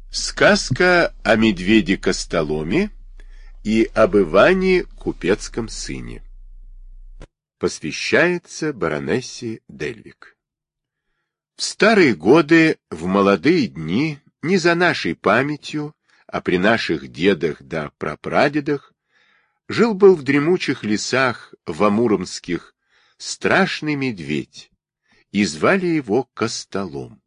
Сказка о медведе Костоломе и об Иване Купецком сыне. Посвящается баронессе Дельвик. В старые годы, в молодые дни, не за нашей памятью, а при наших дедах да прапрадедах, жил-был в дремучих лесах в Амуромских страшный медведь, и звали его Костолом.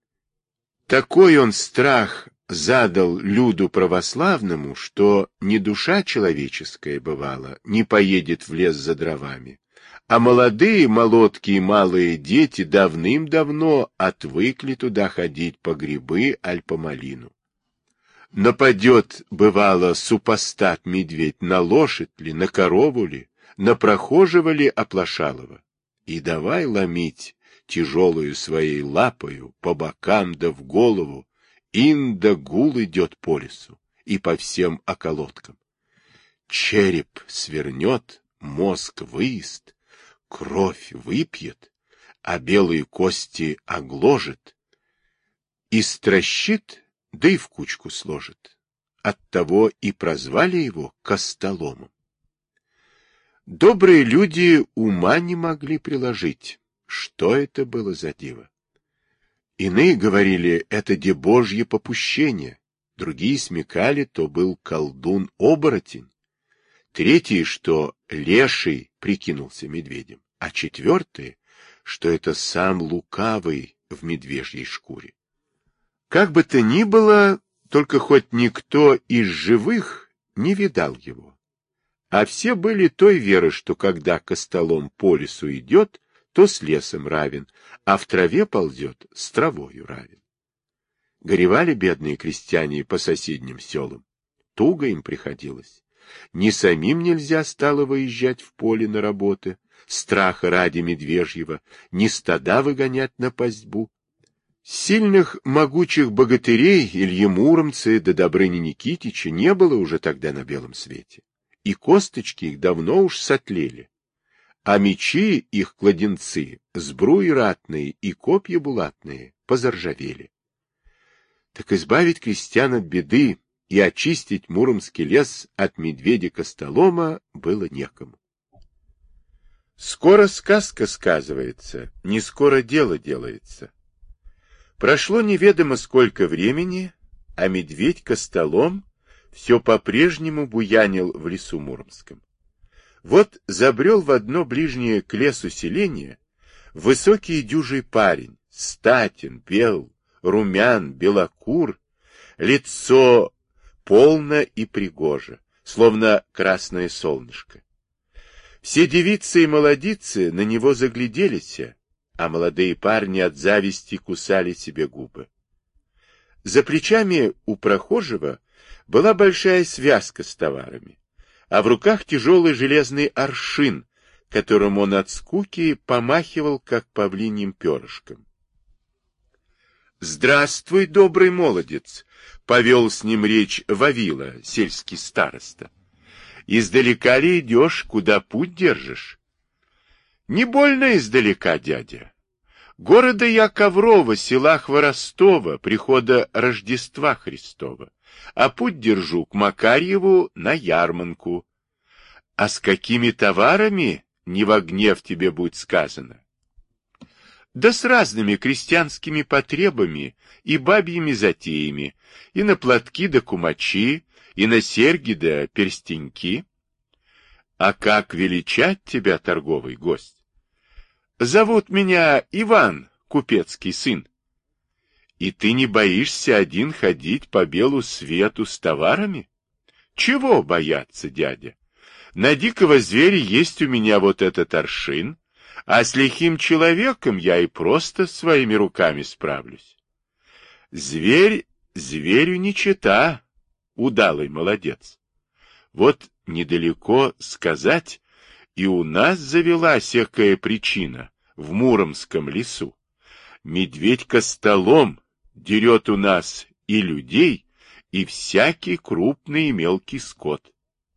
Такой он страх задал люду православному, что ни душа человеческая, бывало, не поедет в лес за дровами, а молодые, молодкие, малые дети давным-давно отвыкли туда ходить по грибы аль по малину. Нападет, бывало, супостат-медведь на лошадь ли, на корову ли, на прохожего ли оплошалого, и давай ломить тяжелую своей лапою по бокам да в голову, инда гул идет по лесу и по всем околоткам. Череп свернет, мозг выест, кровь выпьет, а белые кости огложит, истращит, да и в кучку сложит. Оттого и прозвали его Костоломом. Добрые люди ума не могли приложить, что это было за диво. Иные говорили, это де Божье попущение, другие смекали, то был колдун-оборотень, третьи, что леший прикинулся медведем, а четвертые, что это сам лукавый в медвежьей шкуре. Как бы то ни было, только хоть никто из живых не видал его, а все были той веры, что когда Костолом по лесу идет, то с лесом равен, а в траве ползет, с травою равен. Горевали бедные крестьяне по соседним селам. Туго им приходилось. Ни самим нельзя стало выезжать в поле на работы, страха ради медвежьего, ни стада выгонять на пастьбу. Сильных, могучих богатырей Ильи Муромца да Добрыни Никитича не было уже тогда на белом свете, и косточки их давно уж сотлели. А мечи их кладенцы, сбруи ратные и копья булатные позаржавели. Так избавить крестьян от беды и очистить Муромский лес от медведя Костолома было некому. Скоро сказка сказывается, не скоро дело делается. Прошло неведомо сколько времени, а медведь Костолом все по-прежнему буянил в лесу Муромском. Вот забрел в одно ближнее к лесу селение высокий и дюжий парень, статен, бел, румян, белокур, лицо полно и пригоже, словно красное солнышко. Все девицы и молодицы на него загляделись, а молодые парни от зависти кусали себе губы. За плечами у прохожего была большая связка с товарами, а в руках тяжелый железный аршин, которым он от скуки помахивал, как павлиньим перышком. «Здравствуй, добрый молодец!» — повел с ним речь Вавила, сельский староста. «Издалека ли идешь, куда путь держишь?» «Не больно издалека, дядя. Города я Коврова, села Хворостова, прихода Рождества Христова, а путь держу к Макарьеву на ярманку. А с какими товарами, не во гнев тебе будет сказано?» «Да с разными крестьянскими потребами и бабьими затеями, и на платки да кумачи, и на серьги да перстеньки». «А как величать тебя, торговый гость?» «Зовут меня Иван, купецкий сын». «И ты не боишься один ходить по белу свету с товарами?» «Чего бояться, дядя? На дикого зверя есть у меня вот этот аршин, а с лихим человеком я и просто своими руками справлюсь». «Зверь зверю не чета, удалый молодец. Вот недалеко сказать, и у нас завелась всякая причина в Муромском лесу. Медведь Костолом дерет у нас и людей, и всякий крупный и мелкий скот».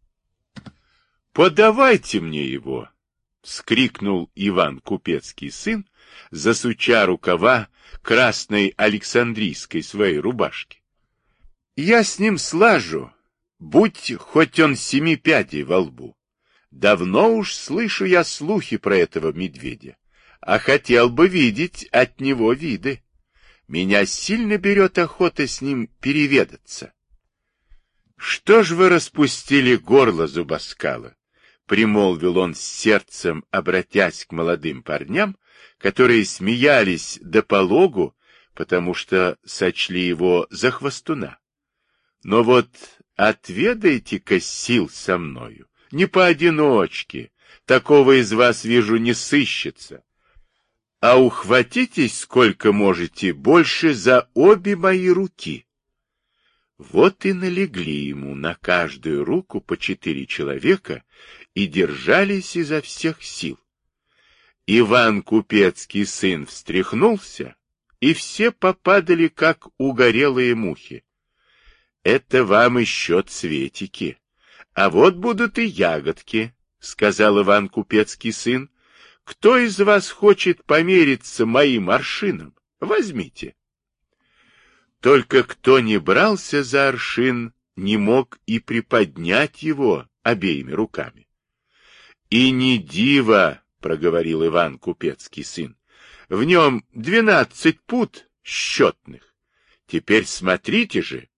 «Подавайте мне его!» — вскрикнул Иван Купецкий сын, засуча рукава красной Александрийской своей рубашки. Я с ним слажу, будь хоть он 7 пядей во лбу. Давно уж слышу я слухи про этого медведя, а хотел бы видеть от него виды. Меня сильно берет охота с ним переведаться. Что ж вы распустили горло, зубоскала? Примолвил он с сердцем, обратясь к молодым парням, которые смеялись до пологу, потому что сочли его за хвостуна. Но вот отведайте-ка сил со мною, не поодиночке, такого из вас, вижу, не сыщется, а ухватитесь сколько можете больше за обе мои руки. Вот и налегли ему на каждую руку по 4 человека и держались изо всех сил. Иван Купецкий сын встряхнулся, и все попадали, как угорелые мухи. Это вам еще цветики, а вот будут и ягодки, — сказал Иван Купецкий сын. Кто из вас хочет помериться моим аршином? Возьмите. Только кто не брался за аршин, не мог и приподнять его обеими руками. — И не диво, — проговорил Иван Купецкий сын, — в нем 12 пуд счетных. Теперь смотрите же.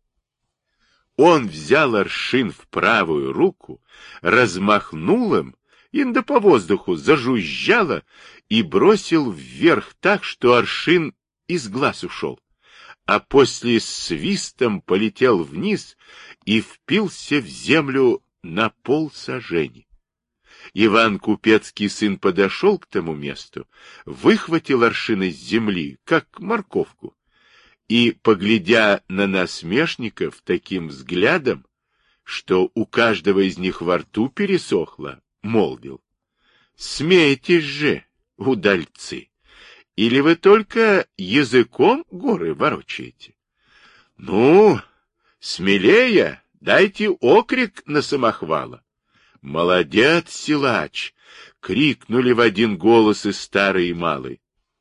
Он взял аршин в правую руку, размахнул им, инда по воздуху зажужжало и бросил вверх так, что аршин из глаз ушел, а после свистом полетел вниз и впился в землю на 0,5 сажени. Иван Купецкий сын подошел к тому месту, выхватил аршин из земли, как морковку, и, поглядя на насмешников таким взглядом, что у каждого из них во рту пересохло, молвил: «Смейтесь же, удальцы! Или вы только языком горы ворочаете? Ну, смелее, дайте окрик на самохвала!» «Молодец, силач!» — крикнули в один голос и старый, и малый.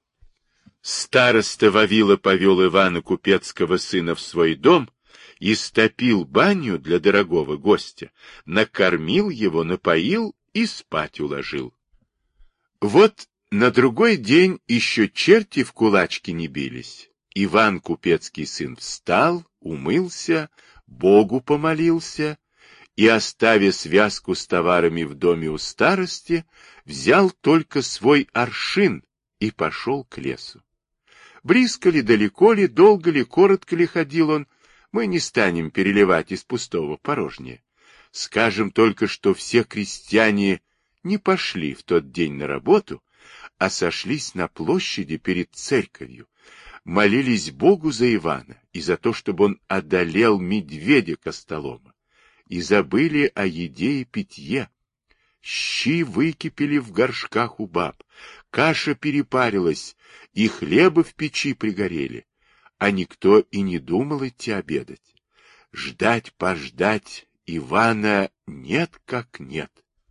Староста Вавила повел Ивана Купецкого сына в свой дом, истопил баню для дорогого гостя, накормил его, напоил и спать уложил. Вот на другой день еще черти в кулачки не бились. Иван Купецкий сын встал, умылся, Богу помолился и, оставив связку с товарами в доме у старости, взял только свой аршин и пошел к лесу. Близко ли, далеко ли, долго ли, коротко ли ходил он, мы не станем переливать из пустого порожнее. Скажем только, что все крестьяне не пошли в тот день на работу, а сошлись на площади перед церковью, молились Богу за Ивана и за то, чтобы он одолел медведя Костолома, и забыли о еде и питье. Щи выкипели в горшках у баб, каша перепарилась, и хлебы в печи пригорели, а никто и не думал идти обедать. Ждать-пождать Ивана нет как нет.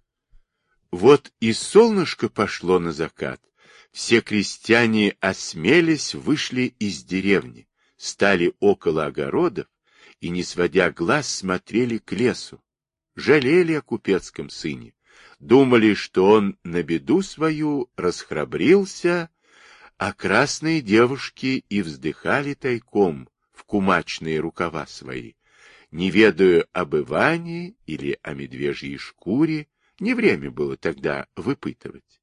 Вот и солнышко пошло на закат, все крестьяне осмелись, вышли из деревни, стали около огородов и, не сводя глаз, смотрели к лесу, жалели о купецком сыне, думали, что он на беду свою расхрабрился, а красные девушки и вздыхали тайком в кумачные рукава свои, не ведая об Иване или о медвежьей шкуре, не время было тогда выпытывать.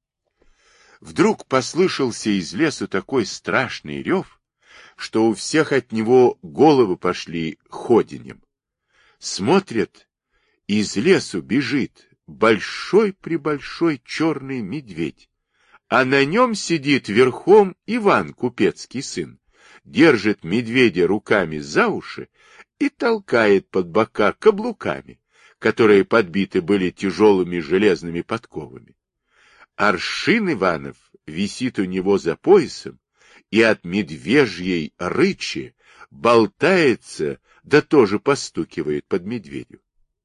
Вдруг послышался из лесу такой страшный рев, что у всех от него головы пошли ходенем. Смотрят, из лесу бежит большой-пребольшой черный медведь, а на нем сидит верхом Иван Купецкий сын, держит медведя руками за уши и толкает под бока каблуками, которые подбиты были тяжелыми железными подковами. Аршин Иванов висит у него за поясом и от медвежьей рычи болтается, да тоже постукивает под медведю.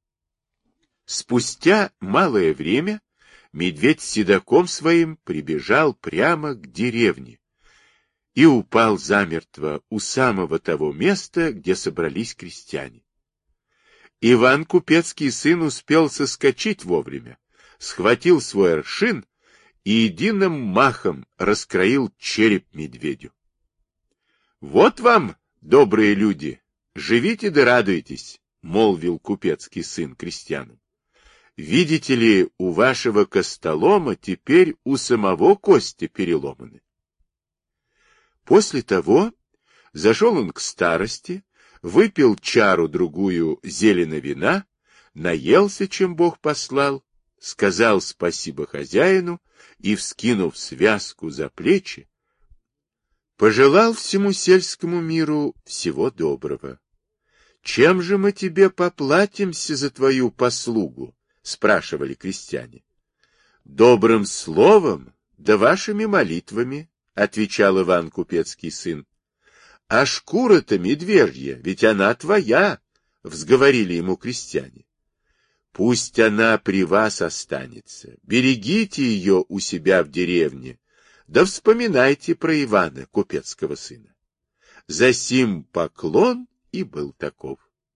Спустя малое время медведь с седаком своим прибежал прямо к деревне и упал замертво у самого того места, где собрались крестьяне. Иван Купецкий сын успел соскочить вовремя, схватил свой аршин и единым махом раскроил череп медведю. — Вот вам, добрые люди, живите да радуйтесь, — молвил купецкий сын крестьянам. — Видите ли, у вашего костолома теперь у самого кости переломаны. После того зашел он к старости, выпил чару-другую зелено вина, наелся, чем Бог послал, сказал спасибо хозяину и, вскинув связку за плечи, пожелал всему сельскому миру всего доброго. — Чем же мы тебе поплатимся за твою послугу? — спрашивали крестьяне. — Добрым словом, да вашими молитвами, — отвечал Иван Купецкий сын. — А шкура-то медвежья, ведь она твоя, — взговорили ему крестьяне. — Пусть она при вас останется, берегите ее у себя в деревне, да вспоминайте про Ивана, купецкого сына. Засим поклон и был таков.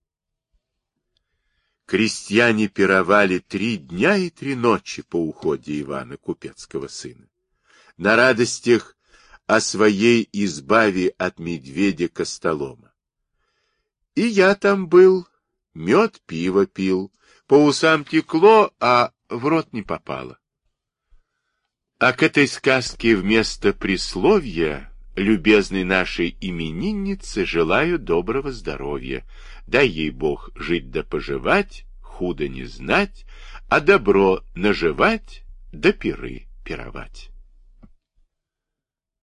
Крестьяне пировали 3 дня и 3 ночи по уходе Ивана, купецкого сына. На радостях о своей избаве от медведя Костолома. И я там был, мед пиво пил, по усам текло, а в рот не попало. А к этой сказке вместо присловия любезной нашей имениннице желаю доброго здоровья. Дай ей Бог жить да поживать, худо не знать, а добро наживать да пиры пировать.